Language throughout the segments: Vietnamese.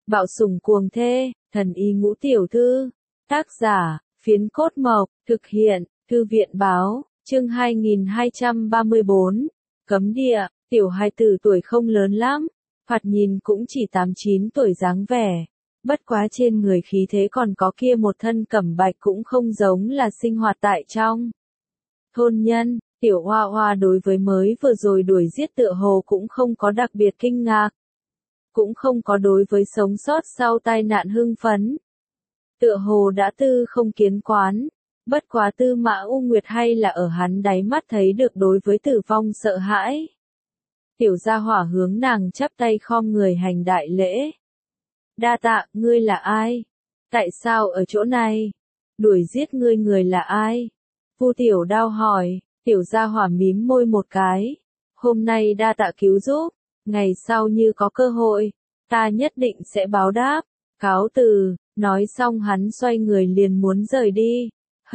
Bạo sủng cuồng thê, thần y ngũ tiểu thư. Tác giả, Phiến Cốt Mộc, thực hiện, Thư viện báo, chương 2234. Cấm địa, tiểu hài tử tuổi không lớn lắm, thoạt nhìn cũng chỉ 8-9 tuổi dáng vẻ. Bất quá trên người khí thế còn có kia một thân cẩm bạch cũng không giống là sinh hoạt tại trong thôn nhân. Tiểu Hoa Hoa đối với mới vừa rồi đuổi giết tựa hồ cũng không có đặc biệt kinh ngạc. Cũng không có đối với sống sót sau tai nạn hưng phấn. Tựa hồ đã tư không kiến quán. Bất quá Tư Mã U Nguyệt hay là ở hắn đáy mắt thấy được đối với tử vong sợ hãi. Tiểu gia hỏa hướng nàng chắp tay khom người hành đại lễ. Đa tạ, ngươi là ai? Tại sao ở chỗ này? Đuổi giết ngươi người là ai? Vu Tiểu Đao hỏi. Tiểu gia hỏa mím môi một cái. Hôm nay đa tạ cứu giúp, ngày sau như có cơ hội, ta nhất định sẽ báo đáp. Cáo từ, nói xong hắn xoay người liền muốn rời đi.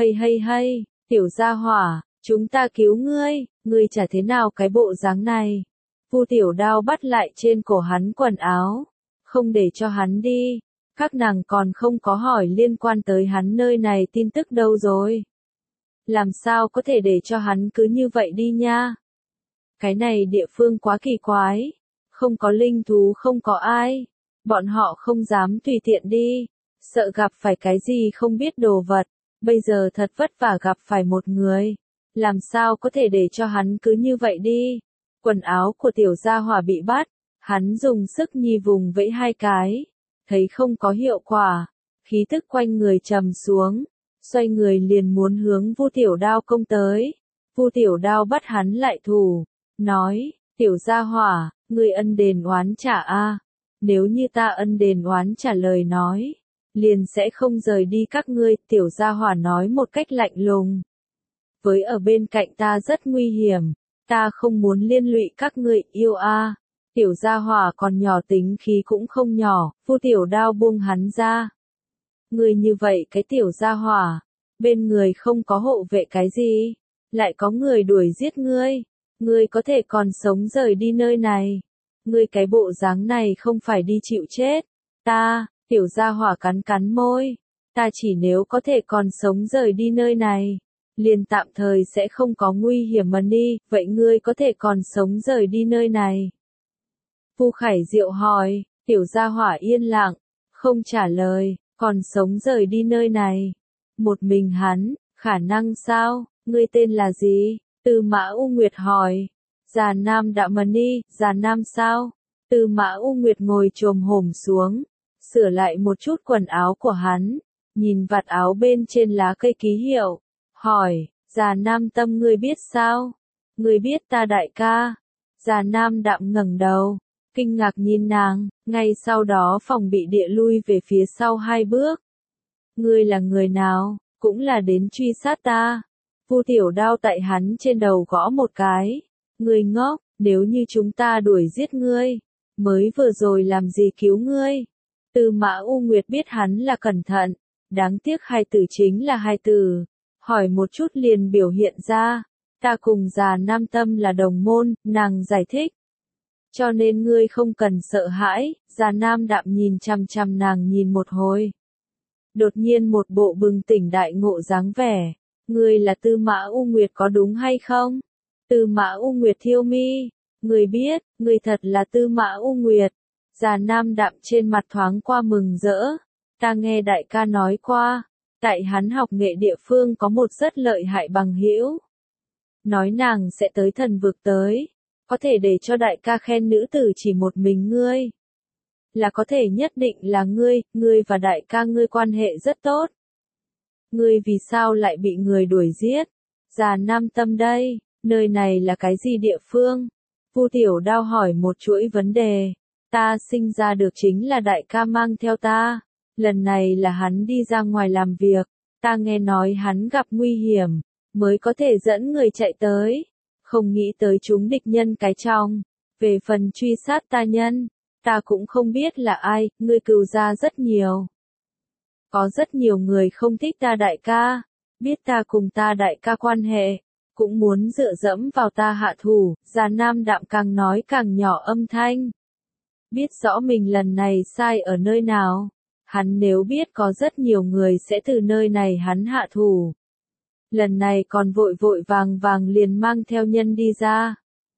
Hay, tiểu gia hỏa, chúng ta cứu ngươi chả thế nào cái bộ dáng này. Vu Tiểu Đao bắt lại trên cổ hắn quần áo, không để cho hắn đi. Các nàng còn không có hỏi liên quan tới hắn nơi này tin tức đâu rồi. Làm sao có thể để cho hắn cứ như vậy đi nha? Cái này địa phương quá kỳ quái, không có linh thú, không có ai, bọn họ không dám tùy tiện đi, sợ gặp phải cái gì không biết đồ vật, bây giờ thật vất vả gặp phải một người, làm sao có thể để cho hắn cứ như vậy đi? Quần áo của tiểu gia hỏa bị bắt, hắn dùng sức nhi vùng vẫy hai cái, thấy không có hiệu quả, khí tức quanh người trầm xuống. Xoay người liền muốn hướng Vu Tiểu Đao công tới. Vu Tiểu Đao bắt hắn lại thủ, nói, tiểu gia hỏa, ngươi ân đền oán trả a. Nếu như ta ân đền oán trả lời nói, liền sẽ không rời đi các ngươi. Tiểu gia hỏa nói một cách lạnh lùng. Với ở bên cạnh ta rất nguy hiểm, ta không muốn liên lụy các ngươi yêu a. Tiểu gia hỏa còn nhỏ tính khí cũng không nhỏ, Vu Tiểu Đao buông hắn ra. Ngươi như vậy cái tiểu gia hỏa, bên người không có hộ vệ cái gì, lại có người đuổi giết ngươi có thể còn sống rời đi nơi này. Ngươi cái bộ dáng này không phải đi chịu chết. Ta, tiểu gia hỏa cắn môi, ta chỉ nếu có thể còn sống rời đi nơi này, liền tạm thời sẽ không có nguy hiểm mà đi, vậy ngươi có thể còn sống rời đi nơi này? Vu Khải Diệu hỏi, tiểu gia hỏa yên lặng, không trả lời. Còn sống rời đi nơi này. Một mình hắn, khả năng sao? Ngươi tên là gì? Tư Mã U Nguyệt hỏi. Già Nam Đạo Mani, Già Nam sao? Tư Mã U Nguyệt ngồi chồm hổm xuống, sửa lại một chút quần áo của hắn, nhìn vạt áo bên trên lá cây ký hiệu, hỏi, Già Nam Tâm ngươi biết sao? Ngươi biết ta đại ca? Già Nam Đạm ngẩng đầu, kinh ngạc nhìn nàng, ngay sau đó phòng bị địa lui về phía sau 2 bước. Ngươi là người nào, cũng là đến truy sát ta. Vu Tiểu Đao tại hắn trên đầu gõ một cái. Ngươi ngốc, nếu như chúng ta đuổi giết ngươi, mới vừa rồi làm gì cứu ngươi? Tư Mã U Nguyệt biết hắn là cẩn thận, đáng tiếc hai từ chính là hai từ, hỏi một chút liền biểu hiện ra. Ta cùng Già Nam Tâm là đồng môn, nàng giải thích. Cho nên ngươi không cần sợ hãi. Già Nam Đạm nhìn chằm chằm nàng nhìn một hồi. Đột nhiên một bộ bừng tỉnh đại ngộ dáng vẻ. Ngươi là Tư Mã U Nguyệt có đúng hay không? Tư Mã U Nguyệt thiêu mi. Ngươi biết, ngươi thật là Tư Mã U Nguyệt. Già Nam Đạm trên mặt thoáng qua mừng rỡ. Ta nghe đại ca nói qua, tại hắn học nghệ địa phương có một rất lợi hại bằng hữu. Nói nàng sẽ tới thần vực tới. Có thể để cho đại ca khen nữ tử chỉ một mình ngươi. Là có thể nhất định là ngươi và đại ca ngươi quan hệ rất tốt. Ngươi vì sao lại bị người đuổi giết? Già Nam Tâm đây, nơi này là cái gì địa phương? Vu Tiểu Đao hỏi một chuỗi vấn đề. Ta sinh ra được chính là đại ca mang theo ta. Lần này là hắn đi ra ngoài làm việc. Ta nghe nói hắn gặp nguy hiểm, mới có thể dẫn người chạy tới. Không nghĩ tới chúng địch nhân cái trong. Về phần truy sát ta nhân, ta cũng không biết là ai, ngươi cừu ra rất nhiều. Có rất nhiều người không thích ta đại ca, biết ta cùng ta đại ca quan hệ, cũng muốn dựa dẫm vào ta hạ thủ. Già Nam Đạm càng nói càng nhỏ âm thanh. biết rõ mình lần này sai ở nơi nào. Hắn nếu biết có rất nhiều người sẽ từ nơi này hắn hạ thủ. Lần này còn vội vội vàng vàng liền mang theo nhân đi ra.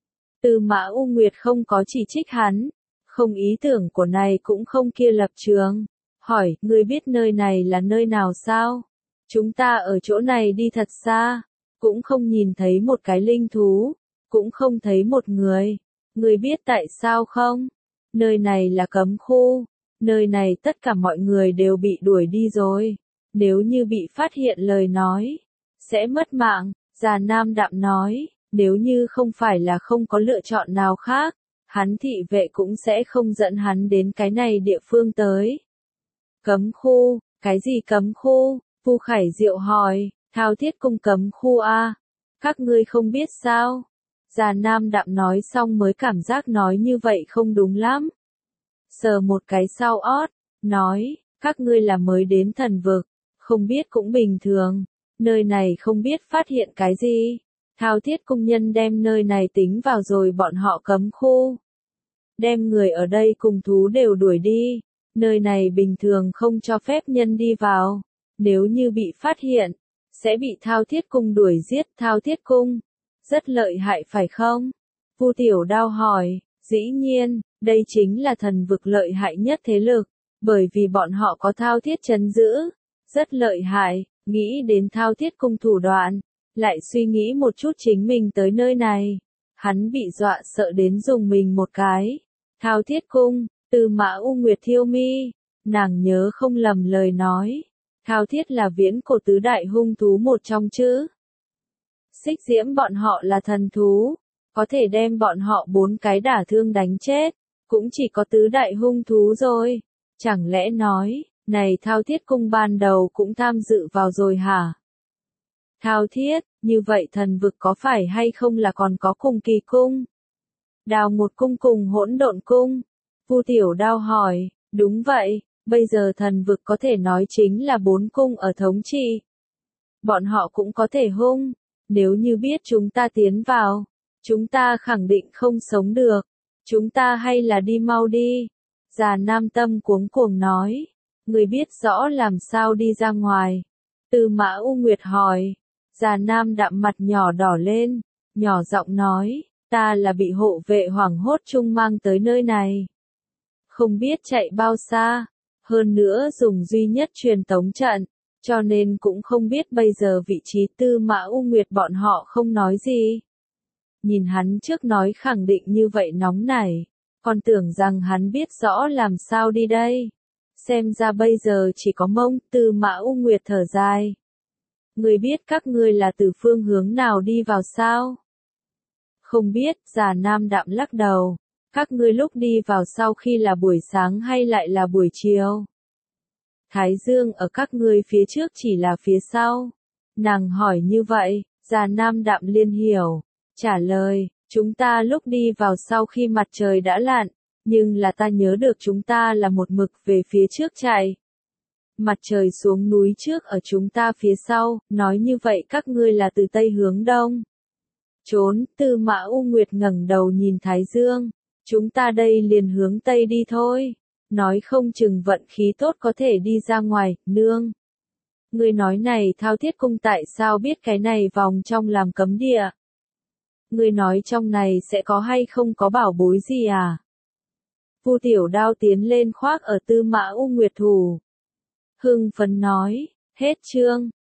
Tư Mã U Nguyệt không có chỉ trích hắn, không ý tưởng của này cũng không kia lập trường. Hỏi, ngươi biết nơi này là nơi nào sao? Chúng ta ở chỗ này đi thật xa, cũng không nhìn thấy một cái linh thú, cũng không thấy một người. Ngươi biết tại sao không? Nơi này là cấm khu, nơi này tất cả mọi người đều bị đuổi đi rồi. Nếu như bị phát hiện lời nói, sẽ mất mạng. Già Nam Đạm nói, nếu như không phải là không có lựa chọn nào khác, hắn thị vệ cũng sẽ không dẫn hắn đến cái này địa phương tới. Cấm khu, cái gì cấm khu? Vu Khải Diệu hỏi, Thao Thiết Cung cấm khu a? Các ngươi không biết sao? Già Nam Đạm nói xong mới cảm giác nói như vậy không đúng lắm. Sờ một cái sau ót, nói, các ngươi là mới đến thần vực, không biết cũng bình thường, nơi này không biết phát hiện cái gì. Thao Thiết Cung nhân đem nơi này tính vào rồi bọn họ cấm khu. Đem người ở đây cùng thú đều đuổi đi, nơi này bình thường không cho phép nhân đi vào, nếu như bị phát hiện, sẽ bị Thao Thiết Cung đuổi giết. Thao Thiết Cung, rất lợi hại phải không? Vu Tiểu Đao hỏi, dĩ nhiên, đây chính là thần vực lợi hại nhất thế lực, bởi vì bọn họ có thao thiết trấn giữ, rất lợi hại. Nghĩ đến Thao Thiết Cung thủ đoạn, lại suy nghĩ một chút chính mình tới nơi này, hắn bị dọa sợ đến dùng mình một cái. Thao Thiết Cung, Tư Mã U Nguyệt thiêu mi, nàng nhớ không lầm lời nói, Thao Thiết là viễn cổ tứ đại hung thú một trong chứ. Xích Diễm bọn họ là thần thú, có thể đem bọn họ 4 cái đả thương đánh chết, cũng chỉ có tứ đại hung thú rồi. Chẳng lẽ nói, này Thao Thiết Cung ban đầu cũng tham dự vào rồi hả? Thao Thiết, như vậy thần vực có phải hay không là còn có cùng kỳ cung? Đào một cung cùng hỗn độn cung? Vu Tiểu Đao hỏi, đúng vậy, bây giờ thần vực có thể nói chính là 4 cung ở thống trị. Bọn họ cũng có thể hung, nếu như biết chúng ta tiến vào, chúng ta khẳng định không sống được, chúng ta hay là đi mau đi. Già Nam Tâm cuống cuồng nói, người biết rõ làm sao đi ra ngoài. Tư Mã U Nguyệt hỏi, Già Nam Đạm mặt nhỏ đỏ lên, nhỏ giọng nói, ta là bị hộ vệ hoảng hốt chung mang tới nơi này. Không biết chạy bao xa, hơn nữa dùng duy nhất truyền tống trận, cho nên cũng không biết bây giờ vị trí. Tư Mã U Nguyệt bọn họ không nói gì. Nhìn hắn trước nói khẳng định như vậy nóng nảy, còn tưởng rằng hắn biết rõ làm sao đi đây. Xem ra bây giờ chỉ có mông. Tư Mã U Nguyệt thở dài. Người biết các ngươi là từ phương hướng nào đi vào sao? Không biết. Già Nam Đạm lắc đầu. Các ngươi lúc đi vào sau khi là buổi sáng hay lại là buổi chiều? Thái Dương ở các ngươi phía trước chỉ là phía sau. Nàng hỏi như vậy, Già Nam Đạm liền hiểu. Trả lời, chúng ta lúc đi vào sau khi mặt trời đã lặn, nhưng là ta nhớ được chúng ta là một mực về phía trước chạy. Mặt trời xuống núi trước ở chúng ta phía sau, nói như vậy các ngươi là từ tây hướng đông. Trốn. Tư Mã U Nguyệt ngẩng đầu nhìn Thái Dương, chúng ta đây liền hướng tây đi thôi. Nói không chừng vận khí tốt có thể đi ra ngoài. Nương, ngươi nói này Thao Thiết Cung tại sao biết cái này vòng trong làm cấm địa? Ngươi nói trong này sẽ có hay không có bảo bối gì à? Vu Tiểu Đao tiến lên khoác ở Tư Mã U Nguyệt thủ. Hưng phấn nói, hết chương.